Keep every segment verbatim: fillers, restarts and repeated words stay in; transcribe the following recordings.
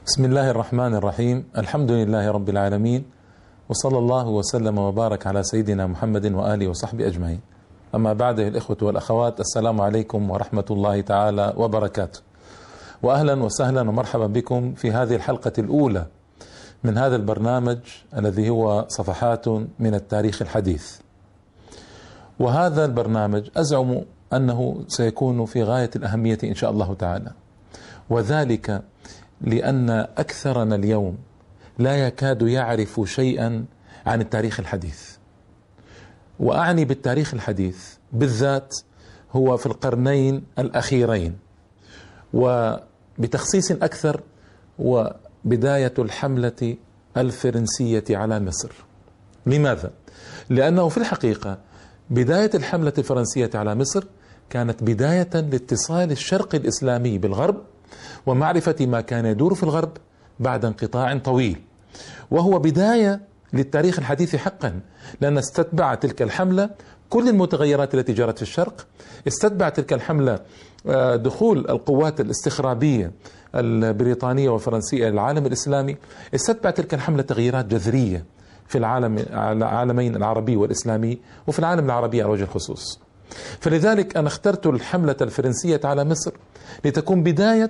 بسم الله الرحمن الرحيم. الحمد لله رب العالمين، وصلى الله وسلم وبارك على سيدنا محمد وآله وصحبه أجمعين. أما بعد، الإخوة والأخوات، السلام عليكم ورحمة الله تعالى وبركاته، وأهلا وسهلا ومرحبا بكم في هذه الحلقة الأولى من هذا البرنامج الذي هو صفحات من التاريخ الحديث. وهذا البرنامج أزعم أنه سيكون في غاية الأهمية إن شاء الله تعالى، وذلك لأن أكثرنا اليوم لا يكاد يعرف شيئا عن التاريخ الحديث. وأعني بالتاريخ الحديث بالذات هو في القرنين الأخيرين، وبتخصيص أكثر وبداية الحملة الفرنسية على مصر. لماذا؟ لأنه في الحقيقة بداية الحملة الفرنسية على مصر كانت بداية لاتصال الشرق الإسلامي بالغرب ومعرفة ما كان يدور في الغرب بعد انقطاع طويل، وهو بداية للتاريخ الحديث حقا، لأن استتبع تلك الحملة كل المتغيرات التي جرت في الشرق. استتبع تلك الحملة دخول القوات الاستخرابية البريطانية والفرنسية للعالم الإسلامي. استتبع تلك الحملة تغييرات جذرية في العالم العالمين العربي والإسلامي، وفي العالم العربي على وجه الخصوص. فلذلك أنا اخترت الحملة الفرنسية على مصر لتكون بداية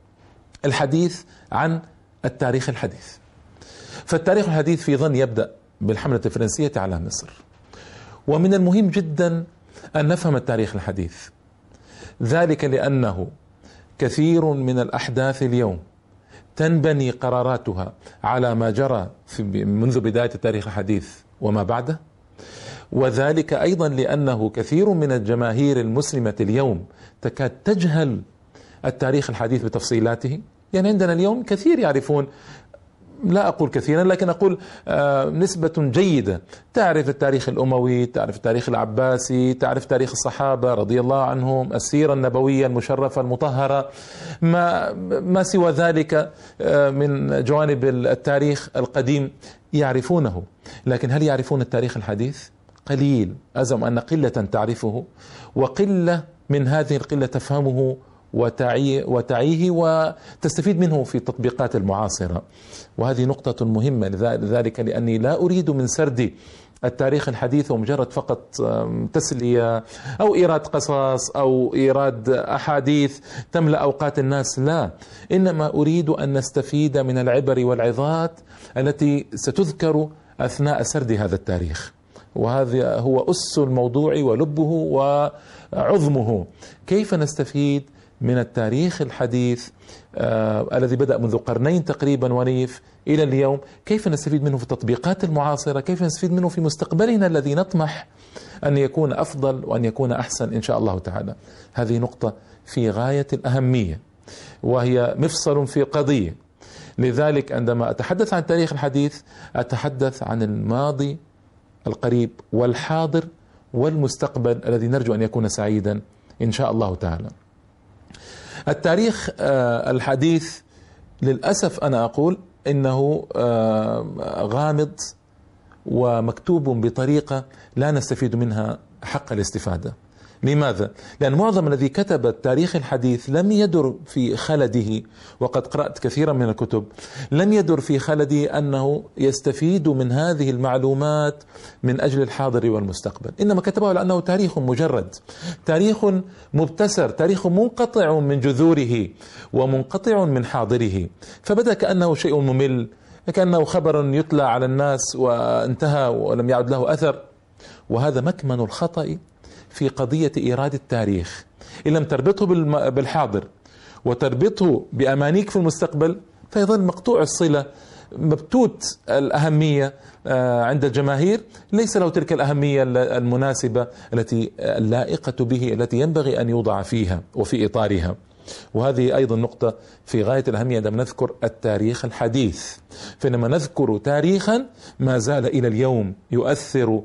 الحديث عن التاريخ الحديث. فالتاريخ الحديث في ظن يبدأ بالحملة الفرنسية على مصر. ومن المهم جدا أن نفهم التاريخ الحديث، ذلك لأنه كثير من الأحداث اليوم تنبني قراراتها على ما جرى في منذ بداية التاريخ الحديث وما بعده، وذلك أيضا لأنه كثير من الجماهير المسلمة اليوم تكاد تجهل التاريخ الحديث بتفصيلاته. يعني عندنا اليوم كثير يعرفون، لا أقول كثيرا لكن أقول آه نسبة جيدة تعرف التاريخ الأموي، تعرف التاريخ العباسي، تعرف تاريخ الصحابة رضي الله عنهم، السيرة النبوية المشرفة المطهرة، ما, ما سوى ذلك آه من جوانب التاريخ القديم يعرفونه. لكن هل يعرفون التاريخ الحديث؟ قليل. أزعم أن قلة تعرفه، وقلة من هذه القلة تفهمه وتعي وتعيه وتستفيد منه في التطبيقات المعاصرة. وهذه نقطة مهمة، لذلك لأني لا أريد من سرد التاريخ الحديث ومجرد فقط تسلية أو إيراد قصص أو إيراد أحاديث تملأ أوقات الناس، لا، إنما أريد أن نستفيد من العبر والعظات التي ستذكر أثناء سرد هذا التاريخ. وهذا هو أس الموضوع ولبه وعظمه. كيف نستفيد من التاريخ الحديث آه الذي بدأ منذ قرنين تقريبا ونيف إلى اليوم؟ كيف نستفيد منه في التطبيقات المعاصرة؟ كيف نستفيد منه في مستقبلنا الذي نطمح أن يكون أفضل وأن يكون أحسن إن شاء الله تعالى؟ هذه نقطة في غاية الأهمية، وهي مفصل في قضية. لذلك عندما أتحدث عن التاريخ الحديث أتحدث عن الماضي القريب والحاضر والمستقبل الذي نرجو أن يكون سعيدا إن شاء الله تعالى. التاريخ الحديث للأسف أنا أقول إنه غامض ومكتوب بطريقة لا نستفيد منها حق الاستفادة. لماذا؟ لأن معظم الذي كتب التاريخ الحديث لم يدر في خلده، وقد قرأت كثيرا من الكتب، لم يدر في خلده أنه يستفيد من هذه المعلومات من أجل الحاضر والمستقبل، إنما كتبه لأنه تاريخ مجرد، تاريخ مبتسر، تاريخ منقطع من جذوره ومنقطع من حاضره، فبدأ كأنه شيء ممل، كأنه خبر يتلى على الناس وانتهى ولم يعد له أثر. وهذا مكمن الخطأ في قضية إيراد التاريخ. إن لم تربطه بالحاضر وتربطه بأمانيك في المستقبل فيظل مقطوع الصلة، مبتوت الأهمية عند الجماهير، ليس له تلك الأهمية المناسبة التي اللائقة به، التي ينبغي أن يوضع فيها وفي إطارها. وهذه أيضا نقطة في غاية الأهمية عندما نذكر التاريخ الحديث، فإنما نذكر تاريخا ما زال إلى اليوم يؤثر،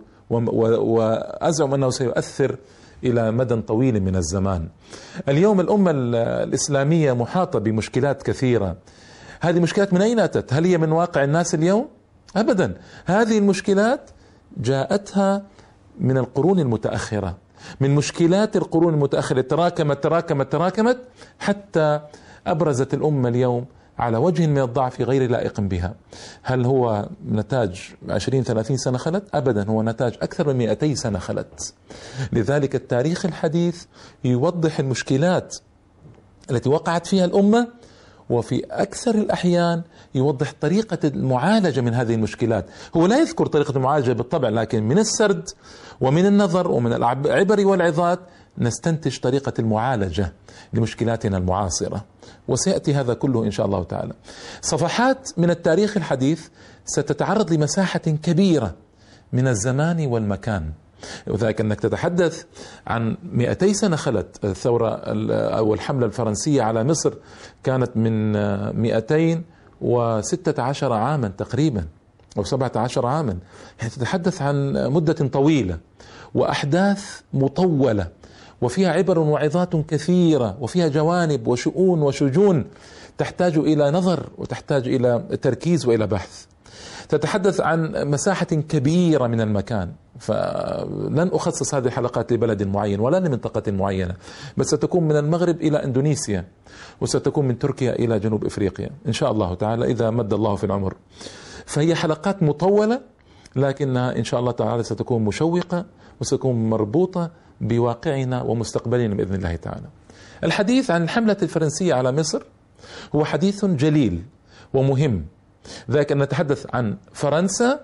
وأزعم أنه سيؤثر إلى مدى طويل من الزمان. اليوم الأمة الإسلامية محاطة بمشكلات كثيرة. هذه مشكلات من أين أتت؟ هل هي من واقع الناس اليوم؟ أبدا. هذه المشكلات جاءتها من القرون المتأخرة، من مشكلات القرون المتأخرة، تراكمت تراكمت تراكمت حتى أبرزت الأمة اليوم على وجه من الضعف غير لائق بها. هل هو نتاج عشرين ثلاثين سنة خلت؟ أبدا، هو نتاج أكثر من مئتي سنة خلت. لذلك التاريخ الحديث يوضح المشكلات التي وقعت فيها الأمة، وفي أكثر الأحيان يوضح طريقة المعالجة من هذه المشكلات. هو لا يذكر طريقة المعالجة بالطبع، لكن من السرد ومن النظر ومن العبر والعظات نستنتج طريقة المعالجة لمشكلاتنا المعاصرة، وسيأتي هذا كله إن شاء الله تعالى. صفحات من التاريخ الحديث ستتعرض لمساحة كبيرة من الزمان والمكان، وذلك أنك تتحدث عن مئتي سنة خلت. الثورة أو الحملة الفرنسية على مصر كانت من مئتين وستة عشر عاما تقريبا أو سبعة عشر عاما، يعني تتحدث عن مدة طويلة وأحداث مطولة، وفيها عبر وعظات كثيرة، وفيها جوانب وشؤون وشجون تحتاج إلى نظر وتحتاج إلى تركيز وإلى بحث. تتحدث عن مساحة كبيرة من المكان، فلن أخصص هذه الحلقات لبلد معين ولا لمنطقة معينة، بس ستكون من المغرب إلى إندونيسيا، وستكون من تركيا إلى جنوب إفريقيا إن شاء الله تعالى إذا مد الله في العمر. فهي حلقات مطولة، لكنها إن شاء الله تعالى ستكون مشوقة وستكون مربوطة بواقعنا ومستقبلنا بإذن الله تعالى. الحديث عن الحملة الفرنسية على مصر هو حديث جليل ومهم، ذلك أن نتحدث عن فرنسا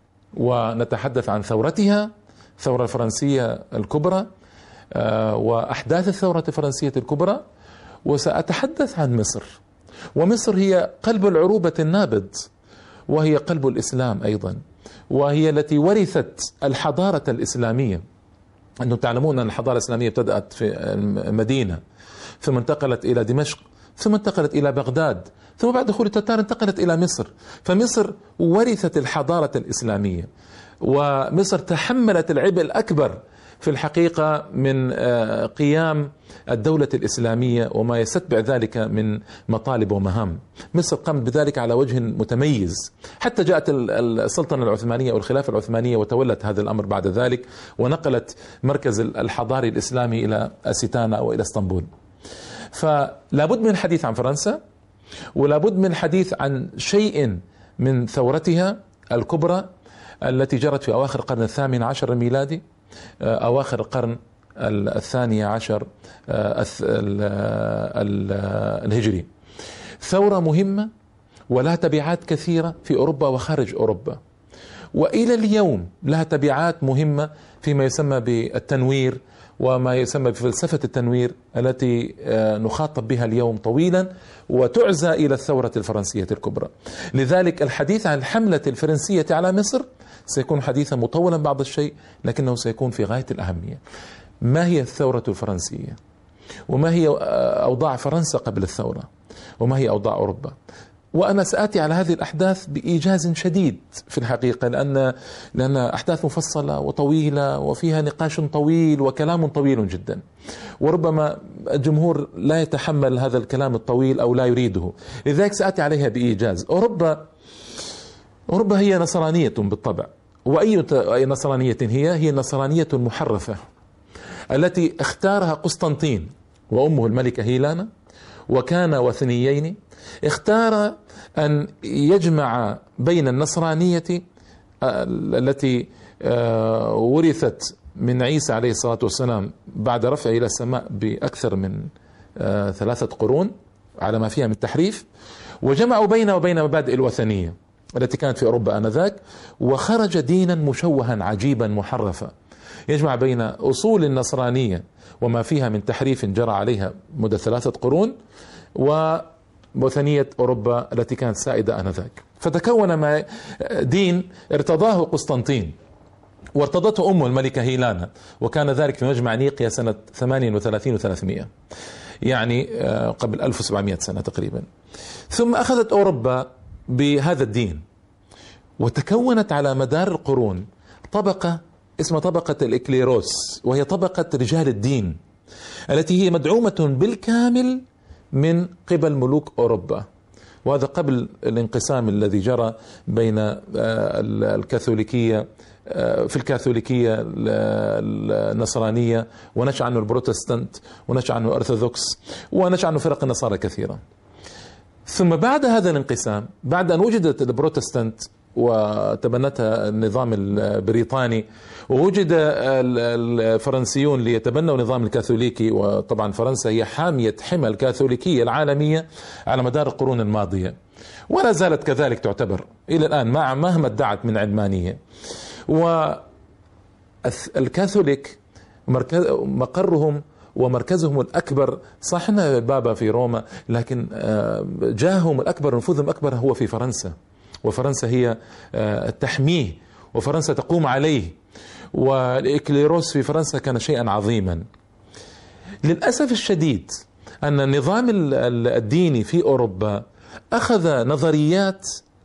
ونتحدث عن ثورتها، الثورة الفرنسية الكبرى وأحداث الثورة الفرنسية الكبرى، وسأتحدث عن مصر. ومصر هي قلب العروبة النابض، وهي قلب الإسلام أيضا، وهي التي ورثت الحضارة الإسلامية. أنتم تعلمون أن الحضارة الإسلامية ابتدأت في المدينة، ثم انتقلت إلى دمشق، ثم انتقلت إلى بغداد، ثم بعد دخول التتار انتقلت إلى مصر. فمصر ورثت الحضارة الإسلامية، ومصر تحملت العبء الأكبر في الحقيقة من قيام الدولة الإسلامية وما يستتبع ذلك من مطالب ومهام. مصر قامت بذلك على وجه متميز، حتى جاءت السلطنة العثمانية أو الخلافة العثمانية وتولت هذا الأمر بعد ذلك، ونقلت مركز الحضاري الإسلامي إلى أستانا أو إلى اسطنبول. فلا بد من الحديث عن فرنسا، ولا بد من الحديث عن شيء من ثورتها الكبرى التي جرت في أواخر القرن الثامن عشر الميلادي، أواخر القرن الثاني عشر الهجري. ثورة مهمة ولها تبعات كثيرة في أوروبا وخارج أوروبا، وإلى اليوم لها تبعات مهمة فيما يسمى بالتنوير وما يسمى بفلسفة التنوير التي نخاطب بها اليوم طويلا، وتعزى إلى الثورة الفرنسية الكبرى. لذلك الحديث عن الحملة الفرنسية على مصر سيكون حديثا مطولا بعض الشيء، لكنه سيكون في غاية الأهمية. ما هي الثورة الفرنسية؟ وما هي أوضاع فرنسا قبل الثورة؟ وما هي أوضاع أوروبا؟ وأنا سآتي على هذه الأحداث بإيجاز شديد في الحقيقة، لأن لأن أحداث مفصلة وطويلة وفيها نقاش طويل وكلام طويل جدا، وربما الجمهور لا يتحمل هذا الكلام الطويل أو لا يريده، لذلك سآتي عليها بإيجاز. أوروبا أوروبا هي نصرانية بالطبع، وأي نصرانية هي؟ هي النصرانية المحرفة التي اختارها قسطنطين وأمه الملكة هيلانا، وكان وثنيين. اختار أن يجمع بين النصرانية التي ورثت من عيسى عليه الصلاة والسلام بعد رفعه إلى السماء بأكثر من ثلاثة قرون على ما فيها من تحريف، وجمعوا بينه وبين مبادئ الوثنية التي كانت في أوروبا آنذاك، وخرج دينا مشوها عجيبا محرفا يجمع بين أصول النصرانية وما فيها من تحريف جرى عليها مدة ثلاثة قرون ووثنية أوروبا التي كانت سائدة آنذاك. فتكون ما دين ارتضاه قسطنطين وارتضته أمه الملكة هيلانا، وكان ذلك في مجمع نيقيا سنة ثمانية وثلاثين وثلاثمائة، يعني قبل ألف وسبعمائة سنة تقريبا. ثم أخذت أوروبا بهذا الدين، وتكونت على مدار القرون طبقة اسمها طبقة الإكليروس، وهي طبقة رجال الدين التي هي مدعومة بالكامل من قبل ملوك أوروبا، وهذا قبل الانقسام الذي جرى بين الكاثوليكية في الكاثوليكية النصرانية، ونشأ عنه البروتستانت، ونشأ عنه الأرثوذكس، ونشأ عنه فرق النصارى كثيرة. ثم بعد هذا الانقسام، بعد أن وجدت البروتستانت وتبنتها النظام البريطاني، ووجد الفرنسيون ليتبنوا النظام الكاثوليكي، وطبعا فرنسا هي حامية حمى الكاثوليكية العالمية على مدار القرون الماضية، ولا زالت كذلك تعتبر إلى الآن مع مهما ادعت من علمانية. والكاثوليك مقرهم ومركزهم الأكبر، صح إن البابا في روما، لكن جاههم الأكبر، نفوذهم الأكبر هو في فرنسا، وفرنسا هي تحميه، وفرنسا تقوم عليه، والإكليروس في فرنسا كان شيئا عظيما. للأسف الشديد أن النظام الديني في أوروبا أخذ نظريات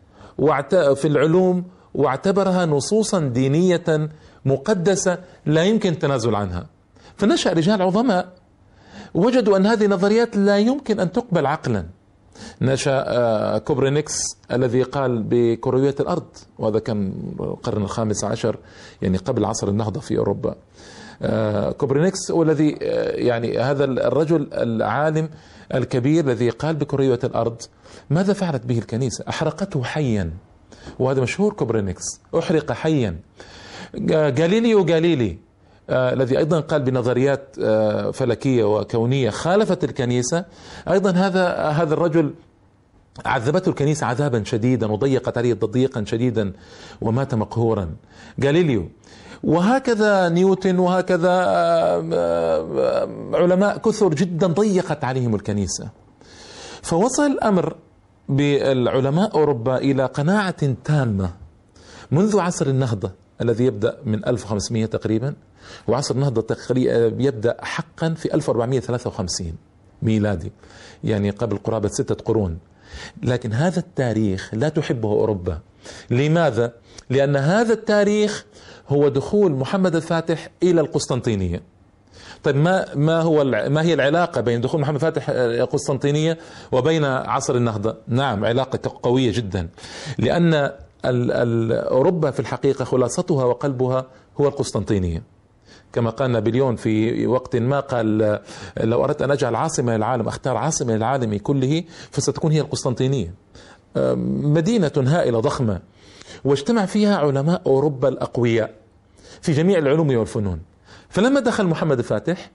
في العلوم واعتبرها نصوصا دينية مقدسة لا يمكن التنازل عنها، فنشأ رجال عظماء وجدوا أن هذه النظريات لا يمكن أن تقبل عقلا. نشأ كوبرنيكس الذي قال بكروية الأرض، وهذا كان القرن الخامس عشر، يعني قبل عصر النهضة في أوروبا. كوبرنيكس والذي يعني هذا الرجل العالم الكبير الذي قال بكروية الأرض، ماذا فعلت به الكنيسة؟ أحرقته حيا، وهذا مشهور، كوبرنيكس أحرق حيا. غاليليو غاليلي آه الذي أيضا قال بنظريات آه فلكية وكونية خالفت الكنيسة، أيضا هذا هذا الرجل عذبته الكنيسة عذابا شديدا وضيقت عليه تضييقا شديدا ومات مقهورا، غاليليو. وهكذا نيوتن، وهكذا آه آه علماء كثر جدا ضيقت عليهم الكنيسة. فوصل الأمر بالعلماء أوروبا إلى قناعة تامة منذ عصر النهضة الذي يبدأ من ألف وخمسمئة تقريبا، وعصر النهضة يبدأ حقا في ألف وأربعمئة وثلاثة وخمسين ميلادي، يعني قبل قرابة ستة قرون. لكن هذا التاريخ لا تحبه أوروبا. لماذا؟ لأن هذا التاريخ هو دخول محمد الفاتح إلى القسطنطينية. طيب ما ما هو ما هي العلاقة بين دخول محمد الفاتح القسطنطينية وبين عصر النهضة؟ نعم، علاقة قوية جدا، لأن أوروبا في الحقيقة خلاصتها وقلبها هو القسطنطينية. كما قال نابليون في وقت ما، قال لو أردت أن أجعل عاصمة للعالم أختار عاصمة للعالم كله فستكون هي القسطنطينية، مدينة هائلة ضخمة واجتمع فيها علماء أوروبا الأقوياء في جميع العلوم والفنون. فلما دخل محمد الفاتح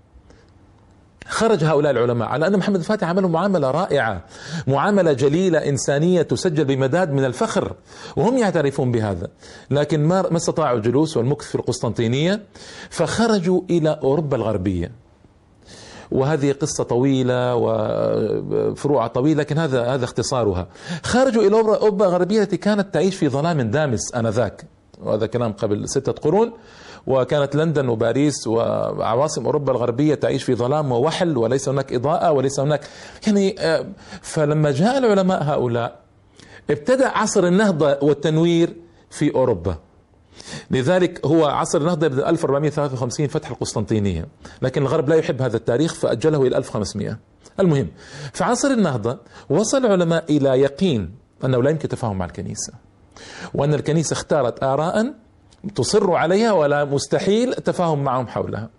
خرج هؤلاء العلماء على أن محمد الفاتح عملوا معاملة رائعة، معاملة جليلة إنسانية تسجل بمداد من الفخر، وهم يعترفون بهذا، لكن ما استطاعوا الجلوس والمكث في القسطنطينية، فخرجوا إلى أوروبا الغربية. وهذه قصة طويلة وفروع طويلة، لكن هذا هذا اختصارها. خرجوا إلى أوروبا الغربية التي كانت تعيش في ظلام دامس آنذاك، وهذا كلام قبل ستة قرون، وكانت لندن وباريس وعواصم أوروبا الغربية تعيش في ظلام ووحل، وليس هناك إضاءة وليس هناك يعني. فلما جاء العلماء هؤلاء ابتدأ عصر النهضة والتنوير في أوروبا. لذلك هو عصر النهضة يبدأ ألف وأربعمئة وثلاثة وخمسين فتح القسطنطينية، لكن الغرب لا يحب هذا التاريخ فأجله إلى ألف وخمسمئة. المهم، في عصر النهضة وصل العلماء إلى يقين أنه لا يمكن التفاهم مع الكنيسة، وأن الكنيسة اختارت آراء تصر عليها ولا مستحيل التفاهم معهم حولها.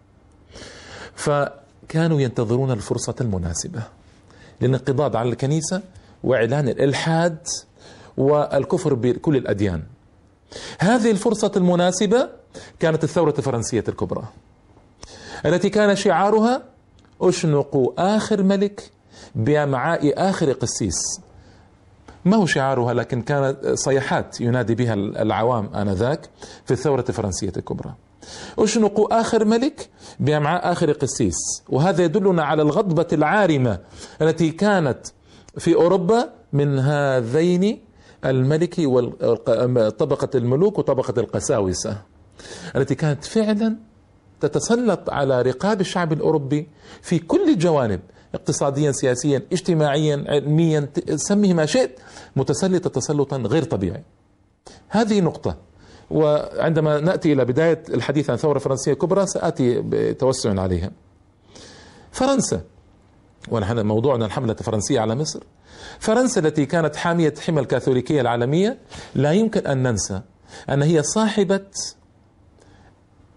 فكانوا ينتظرون الفرصة المناسبة للانقضاض على الكنيسة وإعلان الإلحاد والكفر بكل الأديان. هذه الفرصة المناسبة كانت الثورة الفرنسية الكبرى التي كان شعارها اشنقوا آخر ملك بأمعاء آخر قسيس. ما هو شعارها، لكن كانت صيحات ينادي بها العوام آنذاك في الثورة الفرنسية الكبرى. اشنقوا آخر ملك بأمعاء آخر قسيس. وهذا يدلنا على الغضبة العارمة التي كانت في أوروبا من هذين الملك وطبقة الملوك وطبقة القساوسة التي كانت فعلا تتسلط على رقاب الشعب الأوروبي في كل الجوانب، اقتصاديا سياسيا اجتماعيا علميا، سميه ما شئت، متسلطة تسلطا غير طبيعي. هذه نقطة. وعندما نأتي إلى بداية الحديث عن الثورة الفرنسية الكبرى سآتي بتوسع عليها. فرنسا، ونحن موضوعنا الحملة الفرنسية على مصر. فرنسا التي كانت حامية حمى الكاثوليكية العالمية، لا يمكن أن ننسى أن هي صاحبة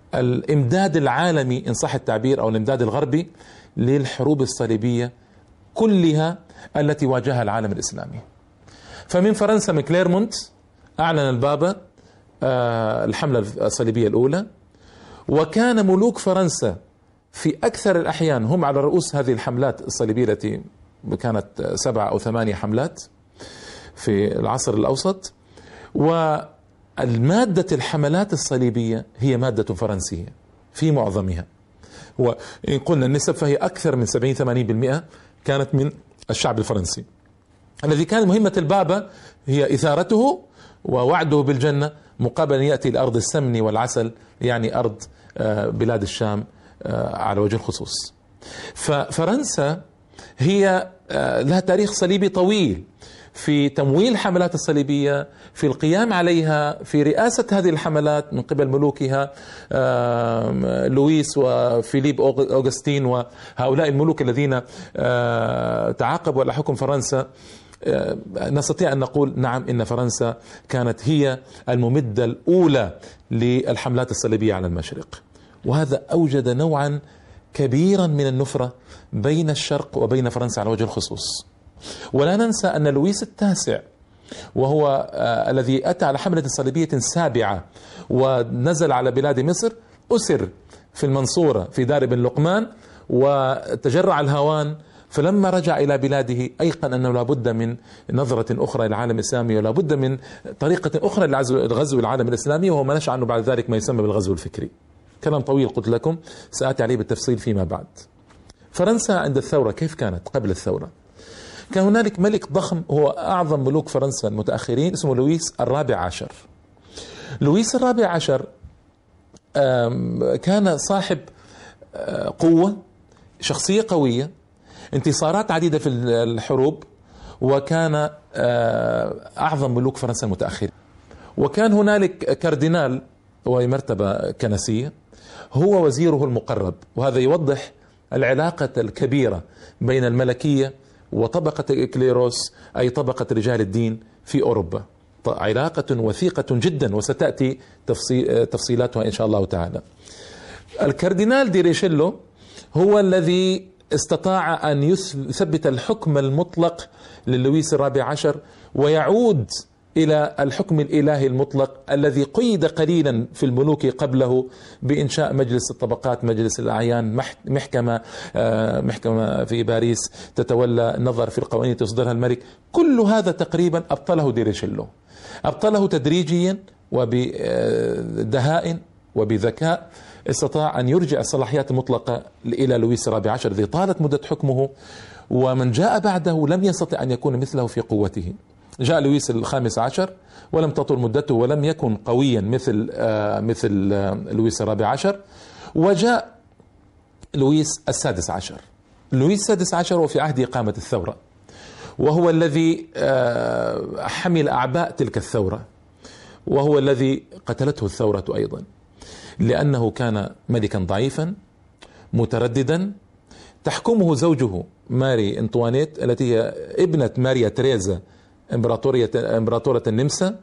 الإمداد العالمي إن صح التعبير، أو الإمداد الغربي للحروب الصليبية كلها التي واجهها العالم الإسلامي. فمن فرنسا، من كليرمونت، أعلن البابا الحملة الصليبية الأولى، وكان ملوك فرنسا في أكثر الأحيان هم على رؤوس هذه الحملات الصليبية التي كانت سبع أو ثمانية حملات في العصر الأوسط. والمادة الحملات الصليبية هي مادة فرنسية في معظمها، وإن قلنا النسب فهي أكثر من سبعين ثمانين بالمئة كانت من الشعب الفرنسي، الذي كان مهمة البابا هي إثارته ووعده بالجنة مقابل أن يأتي لأرض السمن والعسل، يعني أرض بلاد الشام على وجه الخصوص. ففرنسا هي لها تاريخ صليبي طويل في تمويل الحملات الصليبية، في القيام عليها، في رئاسة هذه الحملات من قبل ملوكها لويس وفيليب أوغسطين وهؤلاء الملوك الذين تعاقبوا على حكم فرنسا. نستطيع أن نقول نعم، إن فرنسا كانت هي الممدة الأولى للحملات الصليبية على المشرق، وهذا أوجد نوعا كبيرا من النفرة بين الشرق وبين فرنسا على وجه الخصوص. ولا ننسى أن لويس التاسع وهو آه الذي أتى على حملة صليبية سابعة ونزل على بلاد مصر، أسر في المنصورة في دار بن لقمان وتجرع الهوان، فلما رجع إلى بلاده أيقن أنه لا بد من نظرة أخرى للعالم الإسلامي ولا بد من طريقة أخرى لغزو العالم الإسلامي، وهو ما نشأ عنه بعد ذلك ما يسمى بالغزو الفكري. كلام طويل قلت لكم سآتي عليه بالتفصيل فيما بعد. فرنسا عند الثورة كيف كانت قبل الثورة؟ كان هنالك ملك ضخم هو أعظم ملوك فرنسا المتأخرين، اسمه لويس الرابع عشر. لويس الرابع عشر كان صاحب قوة، شخصية قوية، انتصارات عديدة في الحروب، وكان أعظم ملوك فرنسا المتأخرين. وكان هنالك كاردينال وهي مرتبة كنسية هو وزيره المقرب، وهذا يوضح العلاقة الكبيرة بين الملكية وطبقة إكليروس أي طبقة رجال الدين في أوروبا، علاقة وثيقة جدا وستأتي تفصيل تفصيلاتها إن شاء الله تعالى. الكاردينال دي ريشيلو هو الذي استطاع أن يثبت الحكم المطلق للويس الرابع عشر ويعود إلى الحكم الإلهي المطلق الذي قيد قليلا في الملوك قبله بإنشاء مجلس الطبقات، مجلس الأعيان، محكمة محكمة في باريس تتولى النظر في القوانين تصدرها الملك. كل هذا تقريبا أبطله دي ريشيلو، أبطله تدريجيا وبدهاء وبذكاء، استطاع أن يرجع الصلاحيات المطلقة إلى لويس الرابع عشر الذي طالت مدة حكمه، ومن جاء بعده لم يستطع أن يكون مثله في قوته. جاء لويس الخامس عشر ولم تطل مدته ولم يكن قويا مثل آه مثل آه لويس الرابع عشر، وجاء لويس السادس عشر. لويس السادس عشر وفي عهد إقامة الثورة، وهو الذي آه حمل أعباء تلك الثورة، وهو الذي قتلته الثورة أيضا، لأنه كان ملكا ضعيفا مترددا. تحكمه زوجه ماري أنطوانيت التي هي ابنة ماريا تريزا إمبراطورية إمبراطورة النمسا،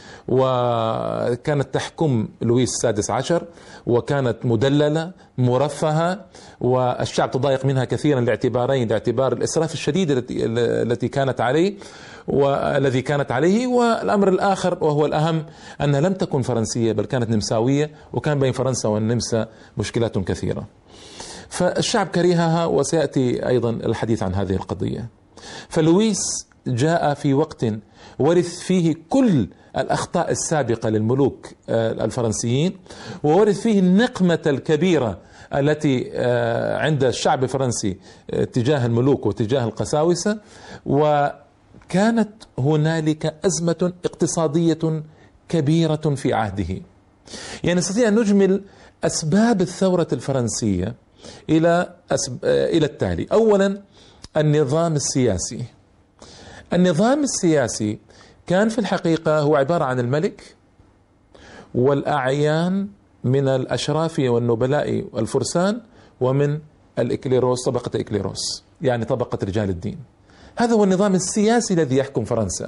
وكانت تحكم لويس السادس عشر، وكانت مدللة مرفهة، والشعب تضايق منها كثيرا لاعتبارين: لاعتبار الإسراف الشديد التي التي كانت عليه والذي كانت عليه، والأمر الآخر وهو الأهم أنها لم تكن فرنسية بل كانت نمساوية، وكان بين فرنسا والنمسا مشكلات كثيرة، فالشعب كرهها، وسيأتي أيضا الحديث عن هذه القضية. فلويس جاء في وقت ورث فيه كل الأخطاء السابقة للملوك الفرنسيين، وورث فيه النقمة الكبيرة التي عند الشعب الفرنسي تجاه الملوك وتجاه القساوسة، وكانت هنالك أزمة اقتصادية كبيرة في عهده. يعني نستطيع أن نجمل أسباب الثورة الفرنسية إلى إلى التالي: أولا، النظام السياسي. النظام السياسي كان في الحقيقة هو عبارة عن الملك والأعيان من الأشراف والنبلاء والفرسان، ومن الإكليروس، طبقة إكليروس يعني طبقة رجال الدين. هذا هو النظام السياسي الذي يحكم فرنسا.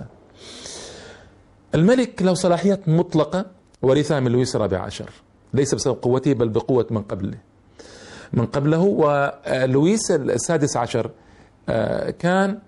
الملك له صلاحيات مطلقة ورثها من لويس الرابع عشر، ليس بسبب قوته بل بقوة من قبله من قبله. ولويس السادس عشر كان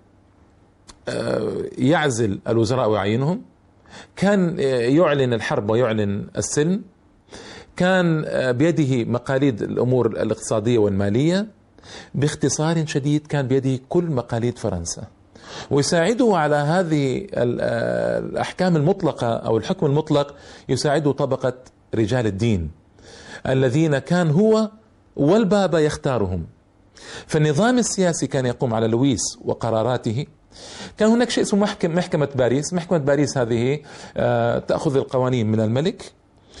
يعزل الوزراء ويعينهم، كان يعلن الحرب ويعلن السلم، كان بيده مقاليد الأمور الاقتصادية والمالية. باختصار شديد كان بيده كل مقاليد فرنسا، ويساعده على هذه الأحكام المطلقة أو الحكم المطلق يساعده طبقة رجال الدين الذين كان هو والبابا يختارهم. فالنظام السياسي كان يقوم على لويس وقراراته. كان هناك شيء اسمه محكمة, محكمة باريس. محكمة باريس هذه تأخذ القوانين من الملك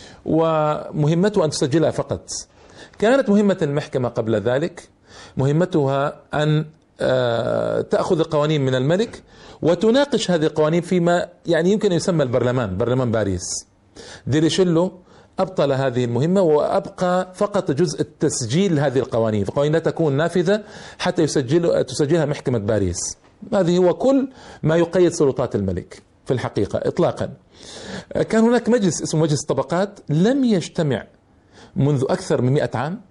ومهمته أن تسجلها فقط. كانت مهمة المحكمة قبل ذلك مهمتها أن تأخذ القوانين من الملك وتناقش هذه القوانين فيما يعني يمكن يسمى البرلمان، برلمان باريس. ديريشيلو أبطل هذه المهمة وأبقى فقط جزء التسجيل هذه القوانين، فالقوانين لا تكون نافذة حتى يسجل تسجلها محكمة باريس. هذه هو كل ما يقيد سلطات الملك في الحقيقة إطلاقا. كان هناك مجلس اسمه مجلس الطبقات لم يجتمع منذ أكثر من مئة عام،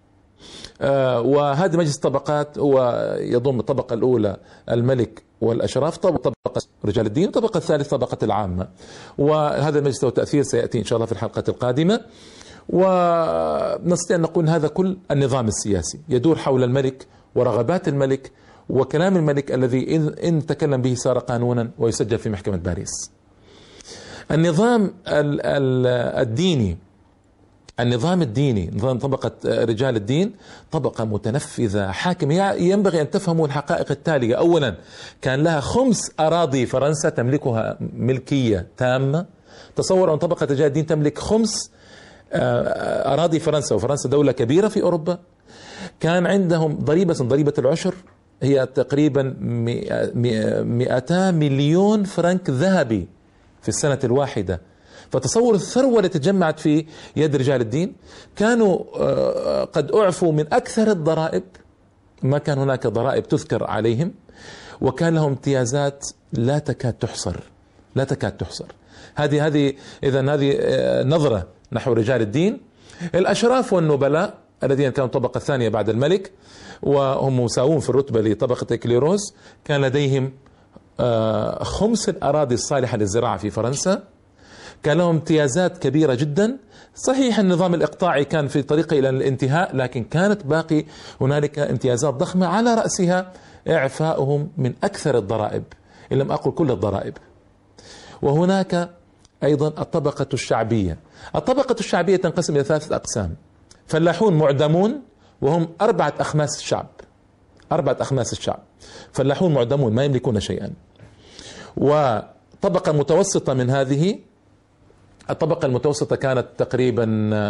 وهذا مجلس الطبقات هو يضم الطبقة الأولى الملك والأشراف، طبقة رجال الدين، والطبقة الثالثة طبقة العامة. وهذا المجلس له تأثير سيأتي إن شاء الله في الحلقة القادمة. ونستطيع أن نقول هذا كل النظام السياسي يدور حول الملك ورغبات الملك وكلام الملك الذي إن تكلم به صار قانونا ويسجل في محكمة باريس. النظام الديني النظام الديني نظام طبقة رجال الدين طبقة متنفذة حاكمة. ينبغي أن تفهموا الحقائق التالية. أولا، كان لها خمس أراضي فرنسا تملكها ملكية تامة. تصور أن طبقة رجال الدين تملك خمس أراضي فرنسا، وفرنسا دولة كبيرة في أوروبا. كان عندهم ضريبة ضريبة العشر هي تقريبا مئتا مليون فرنك ذهبي في السنة الواحدة. فتصور الثروة التي تجمعت في يد رجال الدين. كانوا قد أعفوا من أكثر الضرائب، ما كان هناك ضرائب تذكر عليهم، وكان لهم امتيازات لا تكاد تحصر لا تكاد تحصر. هذه هذه إذن هذه نظرة نحو رجال الدين. الأشراف والنبلاء الذين كانوا الطبقة الثانية بعد الملك وهم مساوون في الرتبة لطبقة كليروس، كان لديهم خمس الأراضي الصالحة للزراعة في فرنسا. كان لهم امتيازات كبيرة جدا. صحيح النظام الإقطاعي كان في طريقه إلى الانتهاء، لكن كانت باقي هنالك امتيازات ضخمة، على رأسها إعفاؤهم من أكثر الضرائب إن لم أقل كل الضرائب. وهناك أيضا الطبقة الشعبية. الطبقة الشعبية تنقسم إلى ثلاثة أقسام: فلاحون معدمون، وهم أربعة أخماس الشعب أربعة أخماس الشعب فلاحون معدمون ما يملكون شيئا. وطبقة متوسطة من هذه الطبقة المتوسطة كانت تقريبا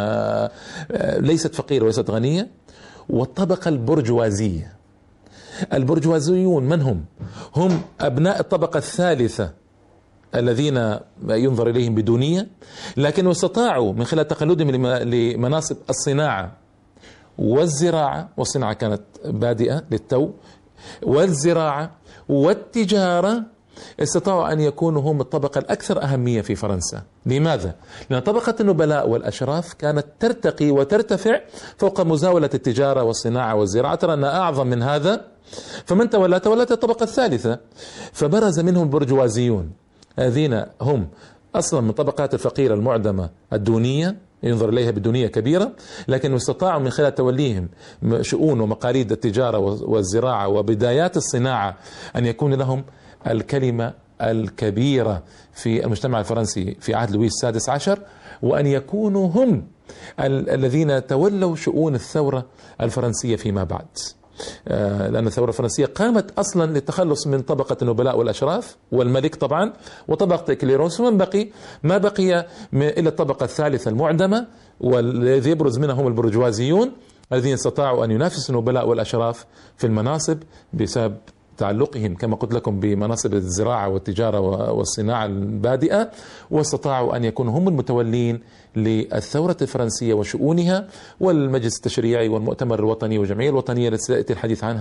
ليست فقيرة وليست غنية. والطبقة البرجوازية. البرجوازيون من هم؟ هم أبناء الطبقة الثالثة الذين ينظر إليهم بدونية، لكن استطاعوا من خلال تقلدهم لمناصب الصناعة والزراعة، والصناعة كانت بادئة للتو، والزراعة والتجارة، استطاعوا أن يكونوا هم الطبقة الأكثر أهمية في فرنسا. لماذا؟ لأن طبقة النبلاء والأشراف كانت ترتقي وترتفع فوق مزاولة التجارة والصناعة والزراعة، ترى أنها أعظم من هذا. فمن تولى تولت الطبقة الثالثة، فبرز منهم البرجوازيون الذين هم أصلا من طبقات الفقيرة المعدمة الدونية، ينظر إليها بدونية كبيرة، لكن استطاعوا من خلال توليهم شؤون ومقاليد التجارة والزراعة وبدايات الصناعة أن يكون لهم الكلمة الكبيرة في المجتمع الفرنسي في عهد لويس السادس عشر، وأن يكونوا هم الذين تولوا شؤون الثورة الفرنسية فيما بعد. لأن الثورة الفرنسية قامت أصلا للتخلص من طبقة النبلاء والأشراف والملك طبعا وطبقة كليروس، ومن بقي ما بقي إلى الطبقة الثالثة المعدمة، والذي يبرز منها هم البرجوازيون الذين استطاعوا أن ينافسوا النبلاء والأشراف في المناصب بسبب تعلقهم كما قلت لكم بمناصب الزراعة والتجارة والصناعة البادئة، واستطاعوا أن يكونوا هم المتولين للثورة الفرنسية وشؤونها، والمجلس التشريعي والمؤتمر الوطني والجمعية الوطنية التي سيأتي الحديث عنها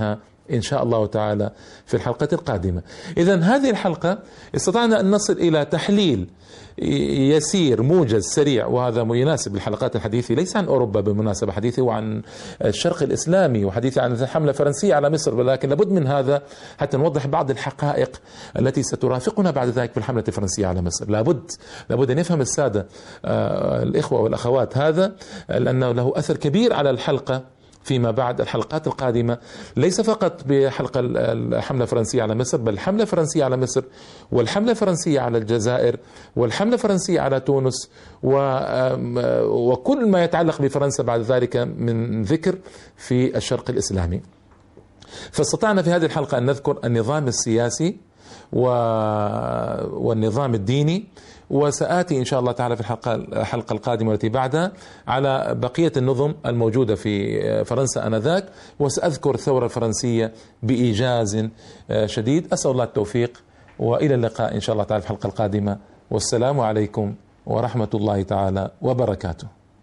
إن شاء الله تعالى في الحلقة القادمة. إذن هذه الحلقة استطعنا أن نصل إلى تحليل يسير موجز سريع، وهذا يناسب الحلقات الحديثة ليس عن أوروبا بالمناسبة، حديثي وعن الشرق الإسلامي وحديثي عن الحملة الفرنسية على مصر، ولكن لابد من هذا حتى نوضح بعض الحقائق التي سترافقنا بعد ذلك في الحملة الفرنسية على مصر. لابد لابد أن يفهم السادة الإخوة والأخوات هذا، لأنه له أثر كبير على الحلقة فيما بعد الحلقات القادمة، ليس فقط بحلقة الحملة الفرنسية على مصر، بل الحملة الفرنسية على مصر والحملة الفرنسية على الجزائر والحملة الفرنسية على تونس وكل ما يتعلق بفرنسا بعد ذلك من ذكر في الشرق الإسلامي. فاستطعنا في هذه الحلقة أن نذكر النظام السياسي والنظام الديني، وسآتي إن شاء الله تعالى في الحلقة الحلقة القادمة والتي بعدها على بقية النظم الموجودة في فرنسا آنذاك، وسأذكر الثورة الفرنسية بإيجاز شديد. أسأل الله التوفيق، وإلى اللقاء إن شاء الله تعالى في الحلقة القادمة، والسلام عليكم ورحمة الله تعالى وبركاته.